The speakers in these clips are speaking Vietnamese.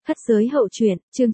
Thất giới hậu truyện, chương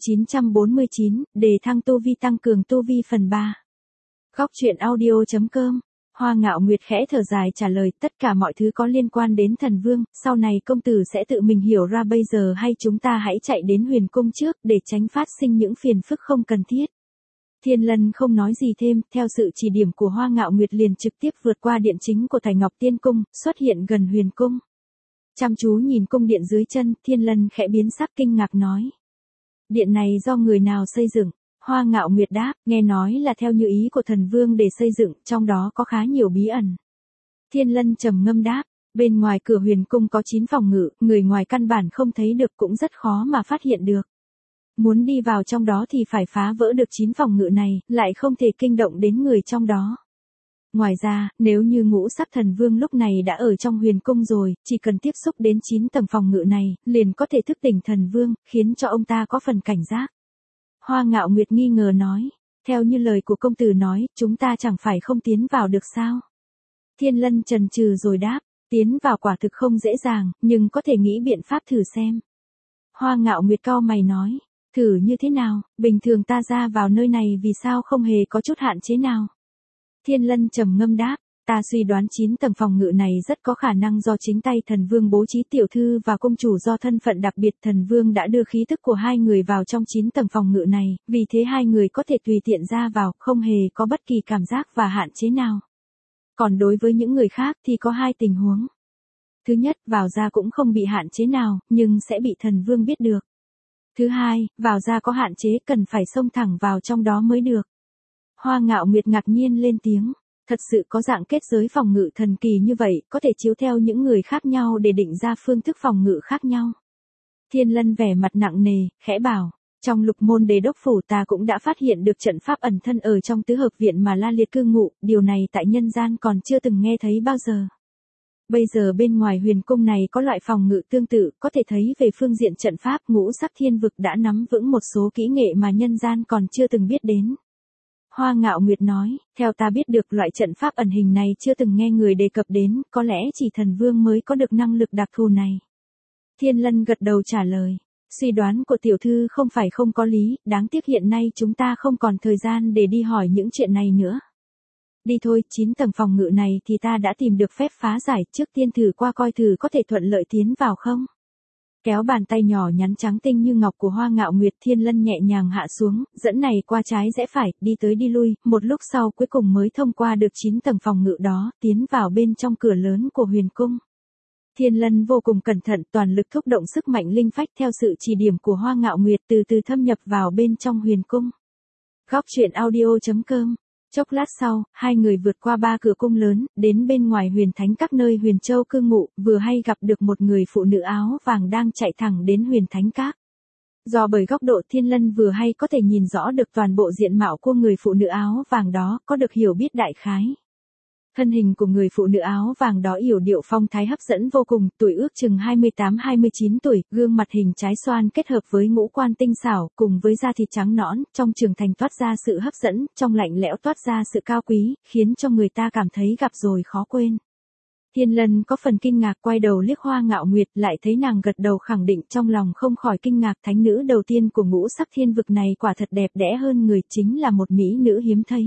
949, đề thăng tu vi tăng cường tu vi phần 3. Góc truyện audio.com. Hoa Ngạo Nguyệt khẽ thở dài trả lời, tất cả mọi thứ có liên quan đến thần vương, sau này công tử sẽ tự mình hiểu ra, bây giờ hay chúng ta hãy chạy đến huyền cung trước để tránh phát sinh những phiền phức không cần thiết. Thiên Lân không nói gì thêm, theo sự chỉ điểm của Hoa Ngạo Nguyệt liền trực tiếp vượt qua điện chính của Thái Ngọc Tiên Cung, xuất hiện gần huyền cung. Chăm chú nhìn cung điện dưới chân, Thiên Lân khẽ biến sắc kinh ngạc nói. Điện này do người nào xây dựng? Hoa Ngạo Nguyệt đáp, nghe nói là theo như ý của thần vương để xây dựng, trong đó có khá nhiều bí ẩn. Thiên Lân trầm ngâm đáp, bên ngoài cửa huyền cung có 9 phòng ngự, người ngoài căn bản không thấy được, cũng rất khó mà phát hiện được. Muốn đi vào trong đó thì phải phá vỡ được 9 phòng ngự này, lại không thể kinh động đến người trong đó. Ngoài ra, nếu như ngũ sắc thần vương lúc này đã ở trong huyền cung rồi, chỉ cần tiếp xúc đến 9 tầng phòng ngự này, liền có thể thức tỉnh thần vương, khiến cho ông ta có phần cảnh giác. Hoa Ngạo Nguyệt nghi ngờ nói, theo như lời của công tử nói, chúng ta chẳng phải không tiến vào được sao? Thiên Lân chần chừ rồi đáp, tiến vào quả thực không dễ dàng, nhưng có thể nghĩ biện pháp thử xem. Hoa Ngạo Nguyệt cau mày nói, thử như thế nào, bình thường ta ra vào nơi này vì sao không hề có chút hạn chế nào? Thiên Lân trầm ngâm đáp, ta suy đoán 9 tầng phòng ngự này rất có khả năng do chính tay thần vương bố trí, tiểu thư và công chủ do thân phận đặc biệt thần vương đã đưa khí tức của hai người vào trong 9 tầng phòng ngự này, vì thế hai người có thể tùy tiện ra vào, không hề có bất kỳ cảm giác và hạn chế nào. Còn đối với những người khác thì có hai tình huống. Thứ nhất, vào ra cũng không bị hạn chế nào, nhưng sẽ bị thần vương biết được. Thứ hai, vào ra có hạn chế, cần phải xông thẳng vào trong đó mới được. Hoa Ngạo Nguyệt ngạc nhiên lên tiếng, thật sự có dạng kết giới phòng ngự thần kỳ như vậy, có thể chiếu theo những người khác nhau để định ra phương thức phòng ngự khác nhau. Thiên Lân vẻ mặt nặng nề, khẽ bảo, trong Lục Môn Đế Đốc phủ ta cũng đã phát hiện được trận pháp ẩn thân ở trong tứ hợp viện mà La Liệt cư ngụ, điều này tại nhân gian còn chưa từng nghe thấy bao giờ. Bây giờ bên ngoài huyền cung này có loại phòng ngự tương tự, có thể thấy về phương diện trận pháp ngũ sắc thiên vực đã nắm vững một số kỹ nghệ mà nhân gian còn chưa từng biết đến. Hoa Ngạo Nguyệt nói, theo ta biết được loại trận pháp ẩn hình này chưa từng nghe người đề cập đến, có lẽ chỉ thần vương mới có được năng lực đặc thù này. Thiên Lân gật đầu trả lời, suy đoán của tiểu thư không phải không có lý, đáng tiếc hiện nay chúng ta không còn thời gian để đi hỏi những chuyện này nữa. Đi thôi, 9 tầng phòng ngự này thì ta đã tìm được phép phá giải, trước tiên thử qua coi thử có thể thuận lợi tiến vào không. Kéo bàn tay nhỏ nhắn trắng tinh như ngọc của Hoa Ngạo Nguyệt, Thiên Lân nhẹ nhàng hạ xuống, dẫn này qua trái rẽ phải, đi tới đi lui, một lúc sau cuối cùng mới thông qua được 9 tầng phòng ngự đó, tiến vào bên trong cửa lớn của huyền cung. Thiên Lân vô cùng cẩn thận, toàn lực thúc động sức mạnh linh phách theo sự chỉ điểm của Hoa Ngạo Nguyệt, từ từ thâm nhập vào bên trong huyền cung. Góc truyện audio.com. Chốc lát sau, hai người vượt qua 3 cửa cung lớn, đến bên ngoài huyền thánh các nơi Huyền Châu cư ngụ, vừa hay gặp được một người phụ nữ áo vàng đang chạy thẳng đến huyền thánh các. Do bởi góc độ Thiên Lân vừa hay có thể nhìn rõ được toàn bộ diện mạo của người phụ nữ áo vàng đó, có được hiểu biết đại khái. Thân hình của người phụ nữ áo vàng đó yểu điệu phong thái hấp dẫn vô cùng, tuổi ước chừng 28-29 tuổi, gương mặt hình trái xoan kết hợp với ngũ quan tinh xảo, cùng với da thịt trắng nõn, trong trưởng thành toát ra sự hấp dẫn, trong lạnh lẽo toát ra sự cao quý, khiến cho người ta cảm thấy gặp rồi khó quên. Thiên Lân có phần kinh ngạc, quay đầu liếc Hoa Ngạo Nguyệt, lại thấy nàng gật đầu khẳng định, trong lòng không khỏi kinh ngạc, thánh nữ đầu tiên của ngũ sắc thiên vực này quả thật đẹp đẽ hơn người, chính là một mỹ nữ hiếm thấy.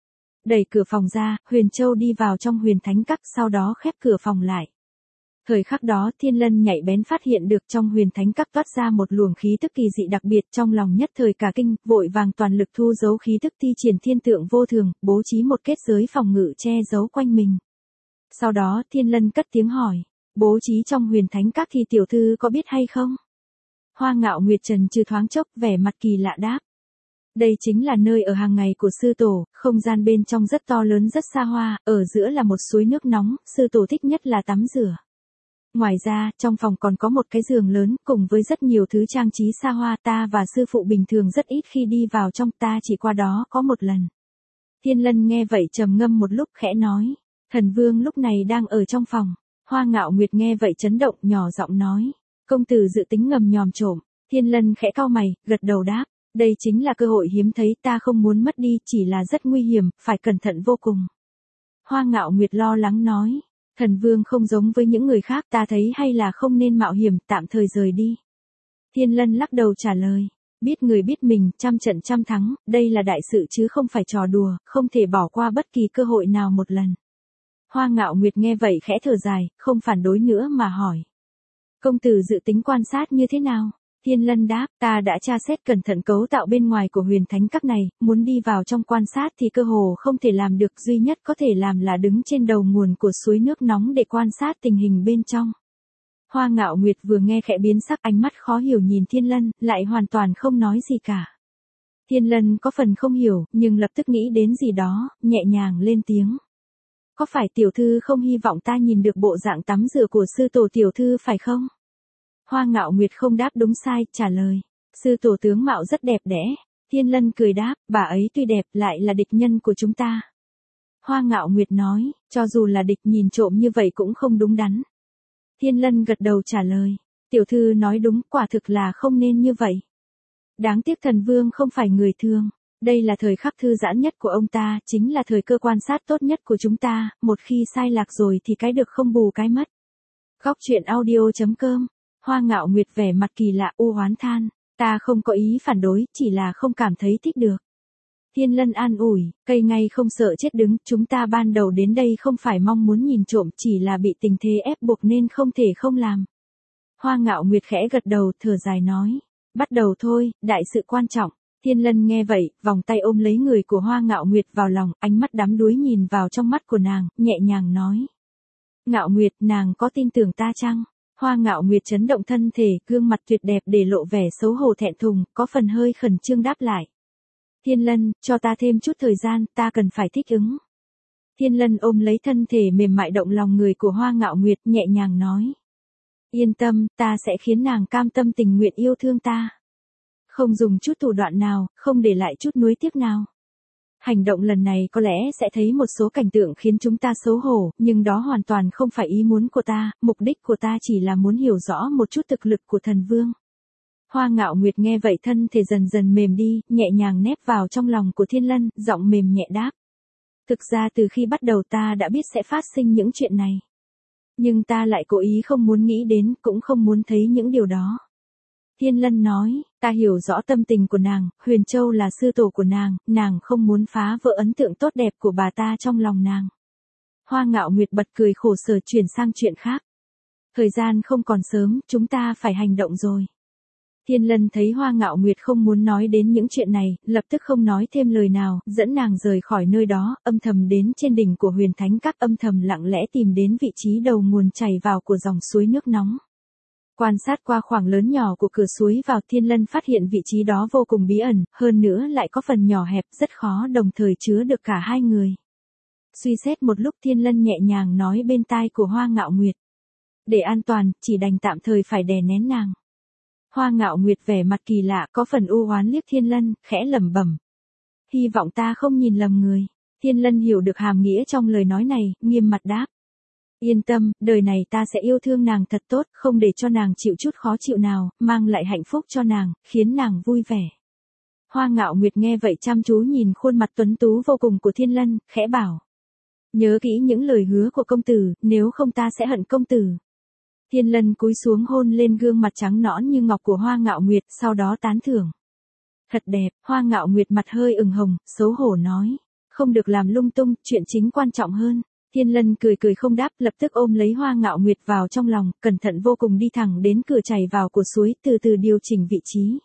Đẩy cửa phòng ra, Huyền Châu đi vào trong huyền thánh các, sau đó khép cửa phòng lại. Thời khắc đó Thiên Lân nhạy bén phát hiện được trong huyền thánh các toát ra một luồng khí tức kỳ dị đặc biệt, trong lòng nhất thời cả kinh, vội vàng toàn lực thu giấu khí tức, thi triển thiên tượng vô thường, bố trí một kết giới phòng ngự che giấu quanh mình. Sau đó Thiên Lân cất tiếng hỏi, bố trí trong huyền thánh các thì tiểu thư có biết hay không? Hoa Ngạo Nguyệt trần trừ thoáng chốc, vẻ mặt kỳ lạ đáp. Đây chính là nơi ở hàng ngày của sư tổ, không gian bên trong rất to lớn rất xa hoa, ở giữa là một suối nước nóng, sư tổ thích nhất là tắm rửa. Ngoài ra, trong phòng còn có một cái giường lớn, cùng với rất nhiều thứ trang trí xa hoa, ta và sư phụ bình thường rất ít khi đi vào trong, ta chỉ qua đó có một lần. Thiên Lân nghe vậy trầm ngâm một lúc khẽ nói, thần vương lúc này đang ở trong phòng. Hoa Ngạo Nguyệt nghe vậy chấn động, nhỏ giọng nói, công tử dự tính ngầm nhòm trộm. Thiên Lân khẽ cau mày, gật đầu đáp. Đây chính là cơ hội hiếm thấy, ta không muốn mất đi, chỉ là rất nguy hiểm, phải cẩn thận vô cùng. Hoa Ngạo Nguyệt lo lắng nói, thần vương không giống với những người khác, ta thấy hay là không nên mạo hiểm, tạm thời rời đi. Thiên Lân lắc đầu trả lời. Biết người biết mình, trăm trận trăm thắng, đây là đại sự chứ không phải trò đùa, không thể bỏ qua bất kỳ cơ hội nào một lần. Hoa Ngạo Nguyệt nghe vậy khẽ thở dài, không phản đối nữa mà hỏi. Công tử dự tính quan sát như thế nào? Thiên Lân đáp, ta đã tra xét cẩn thận cấu tạo bên ngoài của huyền thánh các này, muốn đi vào trong quan sát thì cơ hồ không thể làm được, duy nhất có thể làm là đứng trên đầu nguồn của suối nước nóng để quan sát tình hình bên trong. Hoa Ngạo Nguyệt vừa nghe khẽ biến sắc, ánh mắt khó hiểu nhìn Thiên Lân, lại hoàn toàn không nói gì cả. Thiên Lân có phần không hiểu, nhưng lập tức nghĩ đến gì đó, nhẹ nhàng lên tiếng. Có phải tiểu thư không hy vọng ta nhìn được bộ dạng tắm rửa của sư tổ tiểu thư phải không? Hoa Ngạo Nguyệt không đáp đúng sai, trả lời. Sư tổ tướng mạo rất đẹp đẽ. Thiên Lân cười đáp, bà ấy tuy đẹp lại là địch nhân của chúng ta. Hoa Ngạo Nguyệt nói, cho dù là địch nhìn trộm như vậy cũng không đúng đắn. Thiên Lân gật đầu trả lời. Tiểu thư nói đúng, quả thực là không nên như vậy. Đáng tiếc thần vương không phải người thường. Đây là thời khắc thư giãn nhất của ông ta, chính là thời cơ quan sát tốt nhất của chúng ta, một khi sai lạc rồi thì cái được không bù cái mất. Góc truyện audio.com. Hoa Ngạo Nguyệt vẻ mặt kỳ lạ u oán than, ta không có ý phản đối, chỉ là không cảm thấy thích được. Thiên Lân an ủi, cây ngay không sợ chết đứng, chúng ta ban đầu đến đây không phải mong muốn nhìn trộm, chỉ là bị tình thế ép buộc nên không thể không làm. Hoa Ngạo Nguyệt khẽ gật đầu, thở dài nói, bắt đầu thôi, đại sự quan trọng. Thiên Lân nghe vậy, vòng tay ôm lấy người của Hoa Ngạo Nguyệt vào lòng, ánh mắt đắm đuối nhìn vào trong mắt của nàng, nhẹ nhàng nói. Ngạo Nguyệt, nàng có tin tưởng ta chăng? Hoa Ngạo Nguyệt chấn động thân thể, gương mặt tuyệt đẹp để lộ vẻ xấu hổ thẹn thùng, có phần hơi khẩn trương đáp lại. Thiên Lân, cho ta thêm chút thời gian, ta cần phải thích ứng. Thiên Lân ôm lấy thân thể mềm mại động lòng người của Hoa Ngạo Nguyệt, nhẹ nhàng nói. Yên tâm, ta sẽ khiến nàng cam tâm tình nguyện yêu thương ta. Không dùng chút thủ đoạn nào, không để lại chút nuối tiếc nào. Hành động lần này có lẽ sẽ thấy một số cảnh tượng khiến chúng ta xấu hổ, nhưng đó hoàn toàn không phải ý muốn của ta, mục đích của ta chỉ là muốn hiểu rõ một chút thực lực của thần vương. Hoa Ngạo Nguyệt nghe vậy thân thể dần dần mềm đi, nhẹ nhàng nép vào trong lòng của Thiên Lân, giọng mềm nhẹ đáp. Thực ra từ khi bắt đầu ta đã biết sẽ phát sinh những chuyện này. Nhưng ta lại cố ý không muốn nghĩ đến, cũng không muốn thấy những điều đó. Thiên Lân nói, ta hiểu rõ tâm tình của nàng, Huyền Châu là sư tổ của nàng không muốn phá vỡ ấn tượng tốt đẹp của bà ta trong lòng nàng. Hoa Ngạo Nguyệt bật cười khổ sở chuyển sang chuyện khác. Thời gian không còn sớm, chúng ta phải hành động rồi. Thiên Lân thấy Hoa Ngạo Nguyệt không muốn nói đến những chuyện này, lập tức không nói thêm lời nào, dẫn nàng rời khỏi nơi đó, âm thầm đến trên đỉnh của Huyền Thánh Các, âm thầm lặng lẽ tìm đến vị trí đầu nguồn chảy vào của dòng suối nước nóng. Quan sát qua khoảng lớn nhỏ của cửa suối vào, Thiên Lân phát hiện vị trí đó vô cùng bí ẩn, hơn nữa lại có phần nhỏ hẹp, rất khó đồng thời chứa được cả hai người. Suy xét một lúc, Thiên Lân nhẹ nhàng nói bên tai của Hoa Ngạo Nguyệt. Để an toàn, chỉ đành tạm thời phải đè nén nàng. Hoa Ngạo Nguyệt vẻ mặt kỳ lạ, có phần u oán liếc Thiên Lân, khẽ lẩm bẩm. Hy vọng ta không nhìn lầm người. Thiên Lân hiểu được hàm nghĩa trong lời nói này, nghiêm mặt đáp. Yên tâm, đời này ta sẽ yêu thương nàng thật tốt, không để cho nàng chịu chút khó chịu nào, mang lại hạnh phúc cho nàng, khiến nàng vui vẻ. Hoa Ngạo Nguyệt nghe vậy chăm chú nhìn khuôn mặt tuấn tú vô cùng của Thiên Lân, khẽ bảo. Nhớ kỹ những lời hứa của công tử, nếu không ta sẽ hận công tử. Thiên Lân cúi xuống hôn lên gương mặt trắng nõn như ngọc của Hoa Ngạo Nguyệt, sau đó tán thưởng. Thật đẹp, Hoa Ngạo Nguyệt mặt hơi ửng hồng, xấu hổ nói. Không được làm lung tung, chuyện chính quan trọng hơn. Thiên Lân cười cười không đáp, lập tức ôm lấy Hoa Ngạo Nguyệt vào trong lòng, cẩn thận vô cùng đi thẳng đến cửa chảy vào của suối, từ từ điều chỉnh vị trí.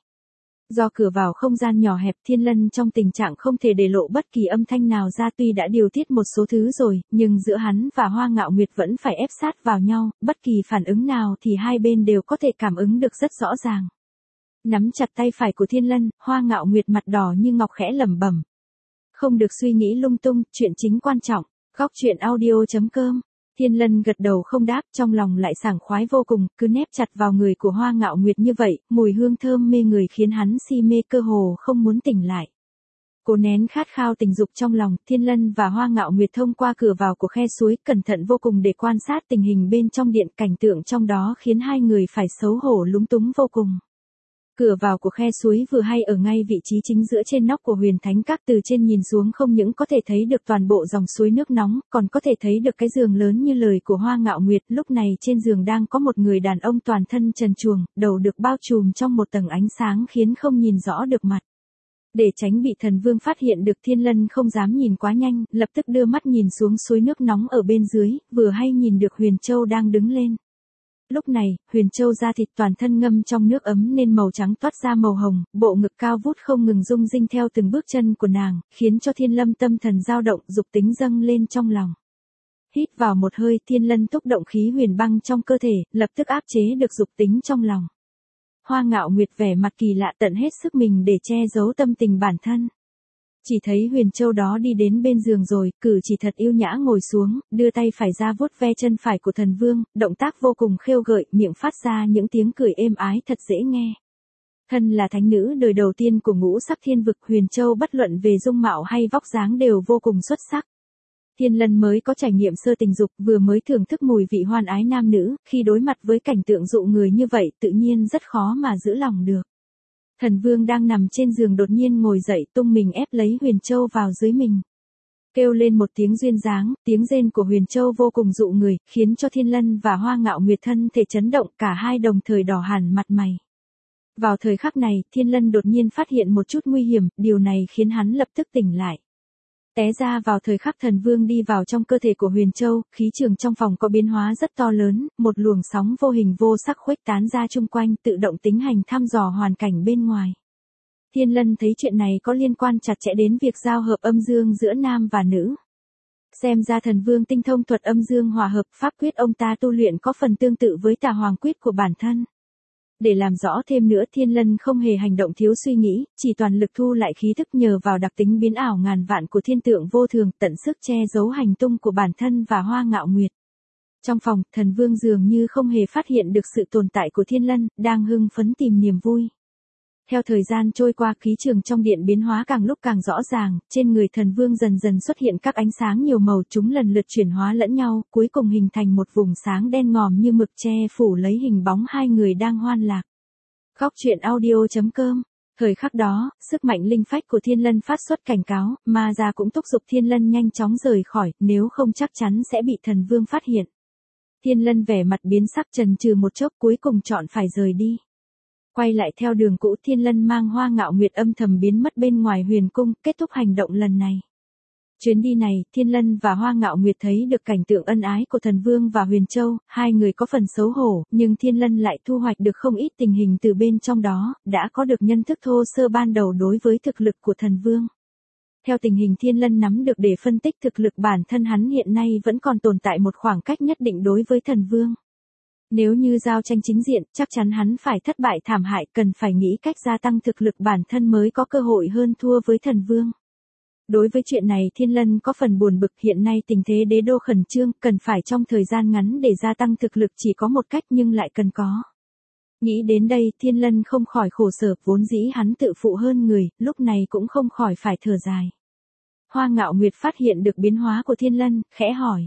Do cửa vào không gian nhỏ hẹp, Thiên Lân trong tình trạng không thể để lộ bất kỳ âm thanh nào ra, tuy đã điều tiết một số thứ rồi, nhưng giữa hắn và Hoa Ngạo Nguyệt vẫn phải ép sát vào nhau, bất kỳ phản ứng nào thì hai bên đều có thể cảm ứng được rất rõ ràng. Nắm chặt tay phải của Thiên Lân, Hoa Ngạo Nguyệt mặt đỏ như ngọc khẽ lẩm bẩm. Không được suy nghĩ lung tung, chuyện chính quan trọng. Góc truyện audio.com. Thiên Lân gật đầu không đáp, trong lòng lại sảng khoái vô cùng, cứ nép chặt vào người của Hoa Ngạo Nguyệt như vậy, mùi hương thơm mê người khiến hắn si mê cơ hồ không muốn tỉnh lại. Cố nén khát khao tình dục trong lòng, Thiên Lân và Hoa Ngạo Nguyệt thông qua cửa vào của khe suối, cẩn thận vô cùng để quan sát tình hình bên trong điện, cảnh tượng trong đó khiến hai người phải xấu hổ lúng túng vô cùng. Cửa vào của khe suối vừa hay ở ngay vị trí chính giữa trên nóc của Huyền Thánh Các, từ trên nhìn xuống không những có thể thấy được toàn bộ dòng suối nước nóng, còn có thể thấy được cái giường lớn như lời của Hoa Ngạo Nguyệt. Lúc này trên giường đang có một người đàn ông toàn thân trần truồng, đầu được bao trùm trong một tầng ánh sáng khiến không nhìn rõ được mặt. Để tránh bị thần vương phát hiện được, Thiên Lân không dám nhìn quá nhanh, lập tức đưa mắt nhìn xuống suối nước nóng ở bên dưới, vừa hay nhìn được Huyền Châu đang đứng lên. Lúc này, Huyền Châu da thịt toàn thân ngâm trong nước ấm nên màu trắng toát ra màu hồng, bộ ngực cao vút không ngừng rung rinh theo từng bước chân của nàng, khiến cho Thiên Lâm tâm thần dao động, dục tính dâng lên trong lòng. Hít vào một hơi, Thiên Lân thúc động khí huyền băng trong cơ thể, lập tức áp chế được dục tính trong lòng. Hoa Ngạo Nguyệt vẻ mặt kỳ lạ, tận hết sức mình để che giấu tâm tình bản thân. Chỉ thấy Huyền Châu đó đi đến bên giường rồi, cử chỉ thật yêu nhã ngồi xuống, đưa tay phải ra vuốt ve chân phải của thần vương, động tác vô cùng khêu gợi, miệng phát ra những tiếng cười êm ái thật dễ nghe. Thân là thánh nữ đời đầu tiên của ngũ sắc thiên vực, Huyền Châu bất luận về dung mạo hay vóc dáng đều vô cùng xuất sắc. Thiên Lân mới có trải nghiệm sơ tình dục, vừa mới thưởng thức mùi vị hoan ái nam nữ, khi đối mặt với cảnh tượng dụ người như vậy tự nhiên rất khó mà giữ lòng được. Thần vương đang nằm trên giường đột nhiên ngồi dậy, tung mình ép lấy Huyền Châu vào dưới mình. Kêu lên một tiếng duyên dáng, tiếng rên của Huyền Châu vô cùng dụ người, khiến cho Thiên Lân và Hoa Ngạo Nguyệt thân thể chấn động, cả hai đồng thời đỏ hẳn mặt mày. Vào thời khắc này, Thiên Lân đột nhiên phát hiện một chút nguy hiểm, điều này khiến hắn lập tức tỉnh lại. Té ra vào thời khắc thần vương đi vào trong cơ thể của Huyền Châu, khí trường trong phòng có biến hóa rất to lớn, một luồng sóng vô hình vô sắc khuếch tán ra chung quanh, tự động tiến hành thăm dò hoàn cảnh bên ngoài. Thiên Lân thấy chuyện này có liên quan chặt chẽ đến việc giao hợp âm dương giữa nam và nữ. Xem ra thần vương tinh thông thuật âm dương hòa hợp, pháp quyết ông ta tu luyện có phần tương tự với Tà Hoàng quyết của bản thân. Để làm rõ thêm nữa, Thiên Lân không hề hành động thiếu suy nghĩ, chỉ toàn lực thu lại khí thức, nhờ vào đặc tính biến ảo ngàn vạn của thiên tượng vô thường, tận sức che giấu hành tung của bản thân và Hoa Ngạo Nguyệt. Trong phòng, thần vương dường như không hề phát hiện được sự tồn tại của Thiên Lân, đang hưng phấn tìm niềm vui. Theo thời gian trôi qua, khí trường trong điện biến hóa càng lúc càng rõ ràng, trên người thần vương dần dần xuất hiện các ánh sáng nhiều màu, chúng lần lượt chuyển hóa lẫn nhau, cuối cùng hình thành một vùng sáng đen ngòm như mực che phủ lấy hình bóng hai người đang hoan lạc. Góc truyện audio.com. Thời khắc đó, sức mạnh linh phách của Thiên Lân phát xuất cảnh cáo, ma gia cũng thúc giục Thiên Lân nhanh chóng rời khỏi, nếu không chắc chắn sẽ bị thần vương phát hiện. Thiên Lân vẻ mặt biến sắc, chần chừ một chốc, cuối cùng chọn phải rời đi. Quay lại theo đường cũ, Thiên Lân mang Hoa Ngạo Nguyệt âm thầm biến mất bên ngoài huyền cung, kết thúc hành động lần này. Chuyến đi này, Thiên Lân và Hoa Ngạo Nguyệt thấy được cảnh tượng ân ái của thần vương và Huyền Châu, hai người có phần xấu hổ, nhưng Thiên Lân lại thu hoạch được không ít tình hình từ bên trong đó, đã có được nhân thức thô sơ ban đầu đối với thực lực của thần vương. Theo tình hình Thiên Lân nắm được để phân tích thực lực bản thân hắn hiện nay vẫn còn tồn tại một khoảng cách nhất định đối với thần vương. Nếu như giao tranh chính diện, chắc chắn hắn phải thất bại thảm hại, cần phải nghĩ cách gia tăng thực lực bản thân mới có cơ hội hơn thua với thần vương. Đối với chuyện này Thiên Lân có phần buồn bực, hiện nay tình thế đế đô khẩn trương, cần phải trong thời gian ngắn để gia tăng thực lực chỉ có một cách nhưng lại cần có. Nghĩ đến đây Thiên Lân không khỏi khổ sở, vốn dĩ hắn tự phụ hơn người, lúc này cũng không khỏi phải thở dài. Hoa Ngạo Nguyệt phát hiện được biến hóa của Thiên Lân, khẽ hỏi.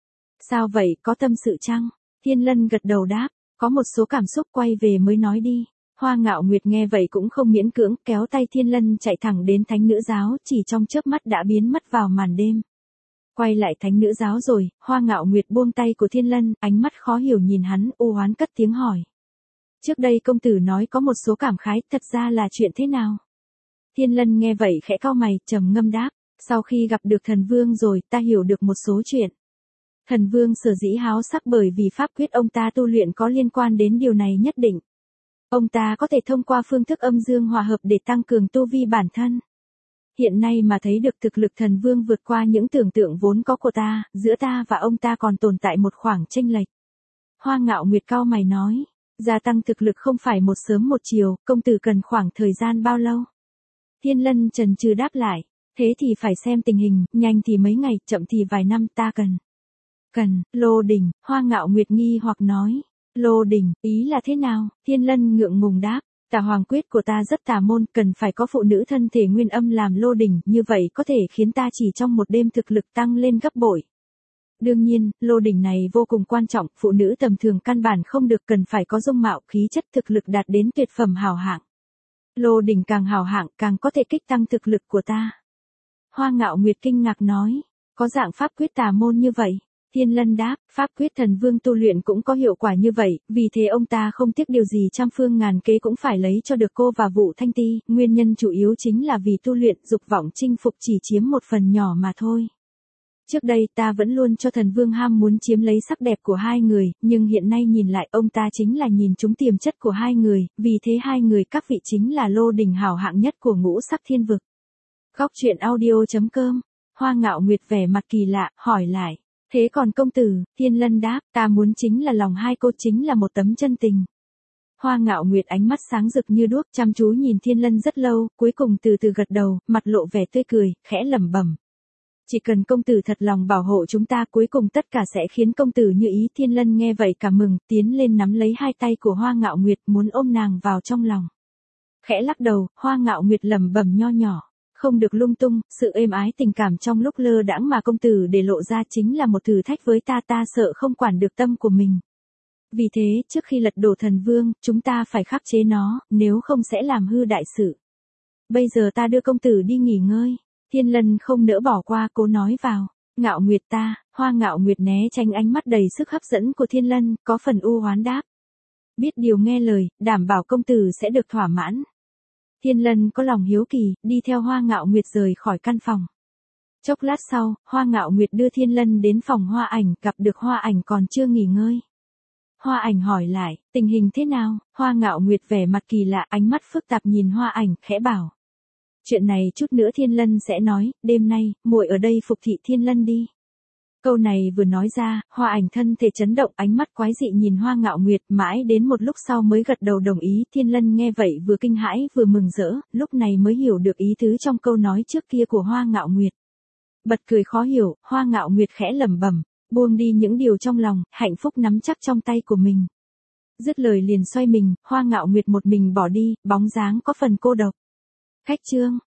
Sao vậy, có tâm sự chăng? Thiên Lân gật đầu đáp, có một số cảm xúc quay về mới nói đi. Hoa Ngạo Nguyệt nghe vậy cũng không miễn cưỡng, kéo tay Thiên Lân chạy thẳng đến thánh nữ giáo, chỉ trong chớp mắt đã biến mất vào màn đêm. Quay lại thánh nữ giáo rồi, Hoa Ngạo Nguyệt buông tay của Thiên Lân, ánh mắt khó hiểu nhìn hắn, u oán cất tiếng hỏi. Trước đây công tử nói có một số cảm khái, thật ra là chuyện thế nào? Thiên Lân nghe vậy khẽ cau mày, trầm ngâm đáp, sau khi gặp được thần vương rồi, ta hiểu được một số chuyện. Thần vương sở dĩ háo sắc bởi vì pháp quyết ông ta tu luyện có liên quan đến điều này nhất định. Ông ta có thể thông qua phương thức âm dương hòa hợp để tăng cường tu vi bản thân. Hiện nay mà thấy được thực lực thần vương vượt qua những tưởng tượng vốn có của ta, giữa ta và ông ta còn tồn tại một khoảng chênh lệch. Hoa Ngạo Nguyệt cau mày nói, gia tăng thực lực không phải một sớm một chiều, công tử cần khoảng thời gian bao lâu? Thiên Lân chần chừ đáp lại, thế thì phải xem tình hình, nhanh thì mấy ngày, chậm thì vài năm, ta cần. Lô đỉnh, Hoa Ngạo Nguyệt nghi hoặc nói. Lô đỉnh, ý là thế nào? Thiên Lân ngượng ngùng đáp, Tà Hoàng quyết của ta rất tà môn, cần phải có phụ nữ thân thể nguyên âm làm lô đỉnh, như vậy có thể khiến ta chỉ trong một đêm thực lực tăng lên gấp bội. Đương nhiên, lô đỉnh này vô cùng quan trọng, phụ nữ tầm thường căn bản không được, cần phải có dung mạo, khí chất, thực lực đạt đến tuyệt phẩm hảo hạng. Lô đỉnh càng hào hạng càng có thể kích tăng thực lực của ta. Hoa Ngạo Nguyệt kinh ngạc nói, có dạng pháp quyết tà môn như vậy. Thiên Lân đáp, pháp quyết thần vương tu luyện cũng có hiệu quả như vậy, vì thế ông ta không tiếc điều gì trăm phương ngàn kế cũng phải lấy cho được cô và Vũ Thanh Ti, nguyên nhân chủ yếu chính là vì tu luyện dục vọng chinh phục chỉ chiếm một phần nhỏ mà thôi. Trước đây ta vẫn luôn cho thần vương ham muốn chiếm lấy sắc đẹp của hai người, nhưng hiện nay nhìn lại ông ta chính là nhìn trúng tiềm chất của hai người, vì thế hai người các vị chính là lô đỉnh hảo hạng nhất của ngũ sắc thiên vực. Góc truyện audio.com, Hoa Ngạo Nguyệt vẻ mặt kỳ lạ, hỏi lại. Thế còn công tử, Thiên Lân đáp, ta muốn chính là lòng hai cô chính là một tấm chân tình. Hoa Ngạo Nguyệt ánh mắt sáng rực như đuốc chăm chú nhìn Thiên Lân rất lâu, cuối cùng từ từ gật đầu, mặt lộ vẻ tươi cười, khẽ lẩm bẩm. Chỉ cần công tử thật lòng bảo hộ chúng ta cuối cùng tất cả sẽ khiến công tử như ý. Thiên Lân nghe vậy cả mừng, tiến lên nắm lấy hai tay của Hoa Ngạo Nguyệt muốn ôm nàng vào trong lòng. Khẽ lắc đầu, Hoa Ngạo Nguyệt lẩm bẩm nho nhỏ. Không được lung tung, sự êm ái tình cảm trong lúc lơ đãng mà công tử để lộ ra chính là một thử thách với ta sợ không quản được tâm của mình. Vì thế, trước khi lật đổ thần vương, chúng ta phải khắc chế nó, nếu không sẽ làm hư đại sự. Bây giờ ta đưa công tử đi nghỉ ngơi. Thiên Lân không nỡ bỏ qua cố nói vào. Ngạo Nguyệt ta, Hoa Ngạo Nguyệt né tránh ánh mắt đầy sức hấp dẫn của Thiên Lân, có phần u hoán đáp. Biết điều nghe lời, đảm bảo công tử sẽ được thỏa mãn. Thiên Lân có lòng hiếu kỳ, đi theo Hoa Ngạo Nguyệt rời khỏi căn phòng. Chốc lát sau, Hoa Ngạo Nguyệt đưa Thiên Lân đến phòng Hoa Ảnh, gặp được Hoa Ảnh còn chưa nghỉ ngơi. Hoa Ảnh hỏi lại, tình hình thế nào? Hoa Ngạo Nguyệt vẻ mặt kỳ lạ, ánh mắt phức tạp nhìn Hoa Ảnh, khẽ bảo. Chuyện này chút nữa Thiên Lân sẽ nói, đêm nay, muội ở đây phục thị Thiên Lân đi. Câu này vừa nói ra, Hoa Ảnh thân thể chấn động, ánh mắt quái dị nhìn Hoa Ngạo Nguyệt, mãi đến một lúc sau mới gật đầu đồng ý. Thiên Lân nghe vậy vừa kinh hãi vừa mừng rỡ, lúc này mới hiểu được ý tứ trong câu nói trước kia của Hoa Ngạo Nguyệt. Bật cười khó hiểu, Hoa Ngạo Nguyệt khẽ lẩm bẩm, buông đi những điều trong lòng, hạnh phúc nắm chắc trong tay của mình. Dứt lời liền xoay mình, Hoa Ngạo Nguyệt một mình bỏ đi, bóng dáng có phần cô độc. Khách chương